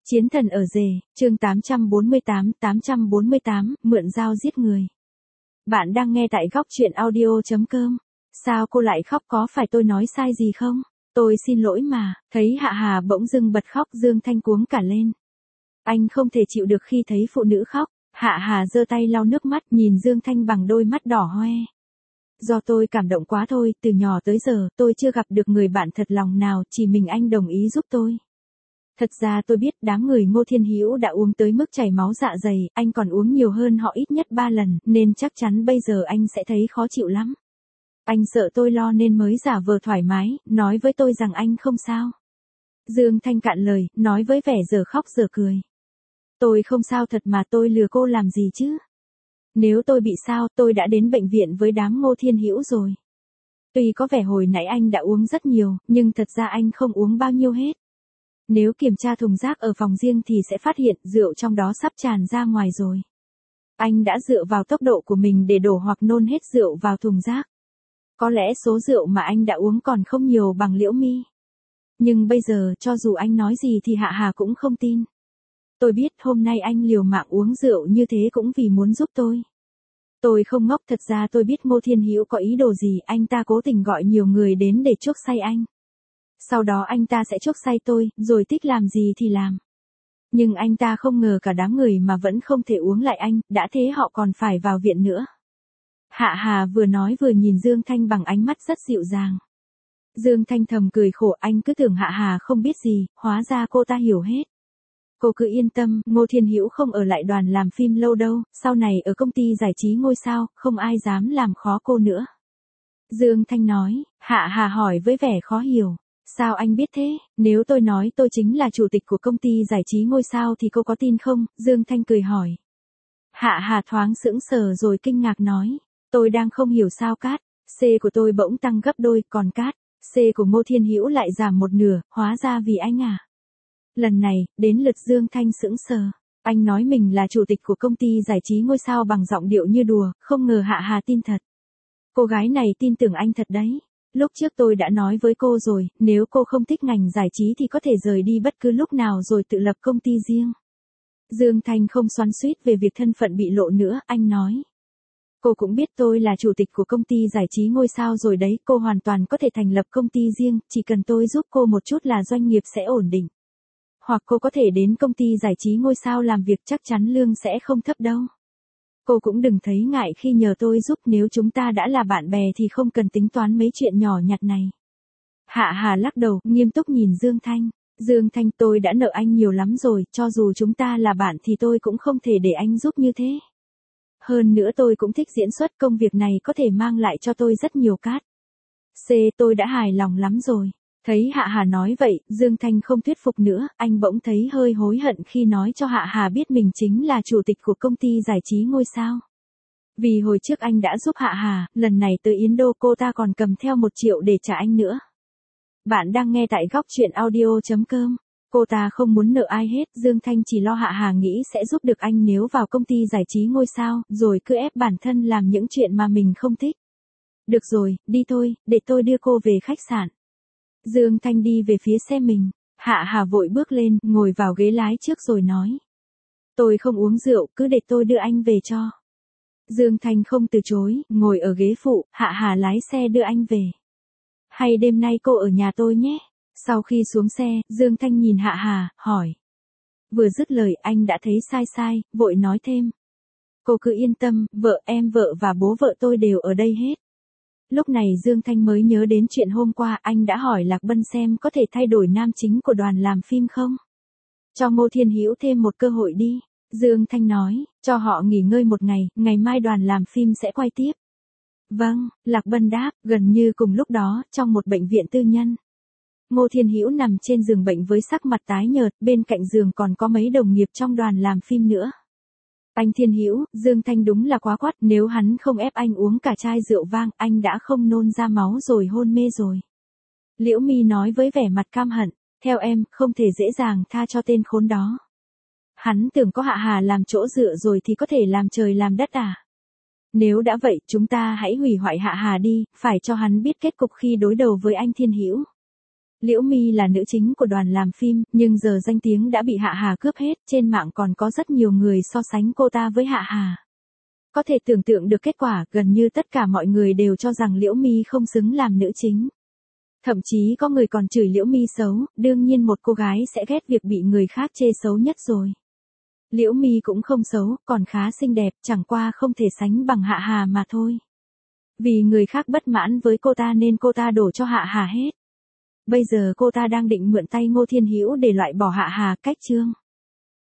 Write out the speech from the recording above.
Chiến thần ở rể, chương 848, mượn dao giết người. Bạn đang nghe tại góc truyện audio.com. Sao cô lại khóc, có phải tôi nói sai gì không? Tôi xin lỗi mà. Thấy Hạ Hà bỗng dưng bật khóc, Dương Thanh cuống cả lên. Anh không thể chịu được khi thấy phụ nữ khóc. Hạ Hà giơ tay lau nước mắt, nhìn Dương Thanh bằng đôi mắt đỏ hoe. Do tôi cảm động quá thôi, từ nhỏ tới giờ, tôi chưa gặp được người bạn thật lòng nào, chỉ mình anh đồng ý giúp tôi. Thật ra tôi biết đám người Ngô Thiên Hữu đã uống tới mức chảy máu dạ dày, anh còn uống nhiều hơn họ ít nhất 3 lần, nên chắc chắn bây giờ anh sẽ thấy khó chịu lắm. Anh sợ tôi lo nên mới giả vờ thoải mái, nói với tôi rằng anh không sao. Dương Thanh cạn lời, nói với vẻ giờ khóc giờ cười. Tôi không sao thật mà, tôi lừa cô làm gì chứ? Nếu tôi bị sao, tôi đã đến bệnh viện với đám Ngô Thiên Hữu rồi. Tuy có vẻ hồi nãy anh đã uống rất nhiều, nhưng thật ra anh không uống bao nhiêu hết. Nếu kiểm tra thùng rác ở phòng riêng thì sẽ phát hiện rượu trong đó sắp tràn ra ngoài rồi. Anh đã dựa vào tốc độ của mình để đổ hoặc nôn hết rượu vào thùng rác. Có lẽ số rượu mà anh đã uống còn không nhiều bằng Liễu My. Nhưng bây giờ cho dù anh nói gì thì Hạ Hà cũng không tin. Tôi biết hôm nay anh liều mạng uống rượu như thế cũng vì muốn giúp tôi. Tôi không ngốc, thật ra tôi biết Ngô Thiên Hữu có ý đồ gì, anh ta cố tình gọi nhiều người đến để chuốc say anh. Sau đó anh ta sẽ chuốc say tôi, rồi thích làm gì thì làm. Nhưng anh ta không ngờ cả đám người mà vẫn không thể uống lại anh, đã thế họ còn phải vào viện nữa. Hạ Hà vừa nói vừa nhìn Dương Thanh bằng ánh mắt rất dịu dàng. Dương Thanh thầm cười khổ, anh cứ tưởng Hạ Hà không biết gì, hóa ra cô ta hiểu hết. Cô cứ yên tâm, Ngô Thiên Hữu không ở lại đoàn làm phim lâu đâu, sau này ở công ty giải trí ngôi sao, không ai dám làm khó cô nữa. Dương Thanh nói. Hạ Hà hỏi với vẻ khó hiểu. Sao anh biết thế? Nếu tôi nói tôi chính là chủ tịch của công ty giải trí ngôi sao thì cô có tin không? Dương Thanh cười hỏi. Hạ Hà thoáng sững sờ rồi kinh ngạc nói. Tôi đang không hiểu sao cát. C của tôi bỗng tăng gấp đôi, còn cát. C của Ngô Thiên Hữu lại giảm một nửa, hóa ra vì anh à. Lần này, đến lượt Dương Thanh sững sờ. Anh nói mình là chủ tịch của công ty giải trí ngôi sao bằng giọng điệu như đùa, không ngờ Hạ Hà tin thật. Cô gái này tin tưởng anh thật đấy. Lúc trước tôi đã nói với cô rồi, nếu cô không thích ngành giải trí thì có thể rời đi bất cứ lúc nào rồi tự lập công ty riêng. Dương Thanh không xoắn xuýt về việc thân phận bị lộ nữa, anh nói. Cô cũng biết tôi là chủ tịch của công ty giải trí ngôi sao rồi đấy, cô hoàn toàn có thể thành lập công ty riêng, chỉ cần tôi giúp cô một chút là doanh nghiệp sẽ ổn định. Hoặc cô có thể đến công ty giải trí ngôi sao làm việc, chắc chắn lương sẽ không thấp đâu. Cô cũng đừng thấy ngại khi nhờ tôi giúp, nếu chúng ta đã là bạn bè thì không cần tính toán mấy chuyện nhỏ nhặt này. Hạ Hà lắc đầu, nghiêm túc nhìn Dương Thanh. Dương Thanh, tôi đã nợ anh nhiều lắm rồi, cho dù chúng ta là bạn thì tôi cũng không thể để anh giúp như thế. Hơn nữa tôi cũng thích diễn xuất, công việc này có thể mang lại cho tôi rất nhiều cát. C, tôi đã hài lòng lắm rồi. Thấy Hạ Hà nói vậy, Dương Thanh không thuyết phục nữa, anh bỗng thấy hơi hối hận khi nói cho Hạ Hà biết mình chính là chủ tịch của công ty giải trí ngôi sao. Vì hồi trước anh đã giúp Hạ Hà, lần này tới Yến Đô cô ta còn cầm theo 1 triệu để trả anh nữa. Bạn đang nghe tại góc truyện audio.com. Cô ta không muốn nợ ai hết, Dương Thanh chỉ lo Hạ Hà nghĩ sẽ giúp được anh nếu vào công ty giải trí ngôi sao, rồi cứ ép bản thân làm những chuyện mà mình không thích. Được rồi, đi thôi, để tôi đưa cô về khách sạn. Dương Thanh đi về phía xe mình. Hạ Hà vội bước lên, ngồi vào ghế lái trước rồi nói. Tôi không uống rượu, cứ để tôi đưa anh về cho. Dương Thanh không từ chối, ngồi ở ghế phụ, Hạ Hà lái xe đưa anh về. Hay đêm nay cô ở nhà tôi nhé. Sau khi xuống xe, Dương Thanh nhìn Hạ Hà, hỏi. Vừa dứt lời anh đã thấy sai, vội nói thêm. Cô cứ yên tâm, vợ em, vợ và bố vợ tôi đều ở đây hết. Lúc này Dương Thanh mới nhớ đến chuyện hôm qua anh đã hỏi Lạc Bân xem có thể thay đổi nam chính của đoàn làm phim không. Cho Ngô Thiên Hữu thêm một cơ hội đi. Dương Thanh nói, cho họ nghỉ ngơi một ngày, ngày mai đoàn làm phim sẽ quay tiếp. Vâng, Lạc Bân đáp, gần như cùng lúc đó, trong một bệnh viện tư nhân. Ngô Thiên Hữu nằm trên giường bệnh với sắc mặt tái nhợt, bên cạnh giường còn có mấy đồng nghiệp trong đoàn làm phim nữa. Anh Thiên Hữu, Dương Thanh đúng là quá quát, nếu hắn không ép anh uống cả chai rượu vang, anh đã không nôn ra máu rồi hôn mê rồi. Liễu My nói với vẻ mặt cam hận, theo em, không thể dễ dàng tha cho tên khốn đó. Hắn tưởng có Hạ Hà làm chỗ dựa rồi thì có thể làm trời làm đất à? Nếu đã vậy, chúng ta hãy hủy hoại Hạ Hà đi, phải cho hắn biết kết cục khi đối đầu với anh Thiên Hữu. Liễu Mi là nữ chính của đoàn làm phim, nhưng giờ danh tiếng đã bị Hạ Hà cướp hết, trên mạng còn có rất nhiều người so sánh cô ta với Hạ Hà. Có thể tưởng tượng được kết quả, gần như tất cả mọi người đều cho rằng Liễu Mi không xứng làm nữ chính. Thậm chí có người còn chửi Liễu Mi xấu, đương nhiên một cô gái sẽ ghét việc bị người khác chê xấu nhất rồi. Liễu Mi cũng không xấu, còn khá xinh đẹp, chẳng qua không thể sánh bằng Hạ Hà mà thôi. Vì người khác bất mãn với cô ta nên cô ta đổ cho Hạ Hà hết. Bây giờ cô ta đang định mượn tay Ngô Thiên Hữu để loại bỏ Hạ Hà, cách chương.